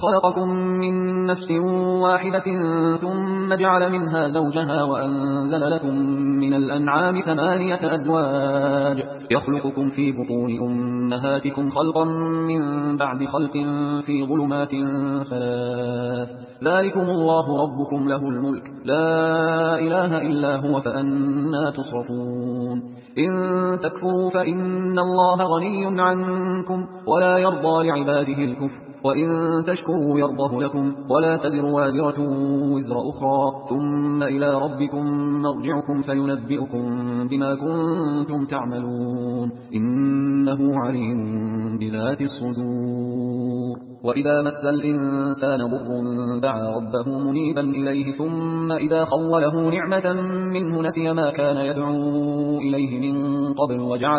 خلقكم من نفس واحدة ثم جعل منها زوجها وأنزل لكم من الأنعام 8 أزواج يخلقكم في بطون أمهاتكم خلقا من بعد خلق في ظلمات 3 ذلكم الله ربكم له الملك لا إله إلا هو فأنا تصرفون إن تكفروا فإن الله غني عنكم ولا يرضى لعباده الكفر وإن تشكروا يرضه لكم ولا تزر وازرة وزر أخرى ثم إلى ربكم مرجعكم فينبئكم بما كنتم تعملون إنه عليم بذات الصدور وإذا مس الإنسان ضر دعا ربه منيبا إليه ثم إذا خوله نعمة منه نسي ما كان يدعو إليه من قبل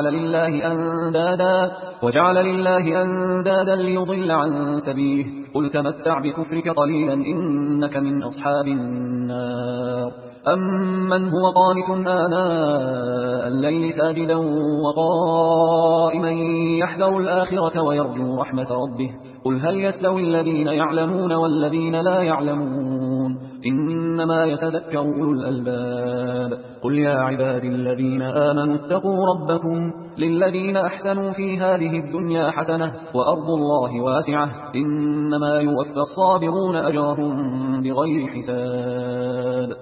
وجعل لله أندادا ليضل عن سبيله قل تمتع بكفرك قليلا إنك من أصحاب النار أمن هو قانت آناء الليل ساجدا وقائما يحذر الآخرة ويرجو رحمة ربه قل هل يستوي الذين يعلمون والذين لا يعلمون إنما يتذكر أولو الألباب قل يا عبادي الذين آمنوا اتقوا ربكم للذين أحسنوا في هذه الدنيا حسنة وأرض الله واسعة إنما يوفى الصابرون أجرهم بغير حساب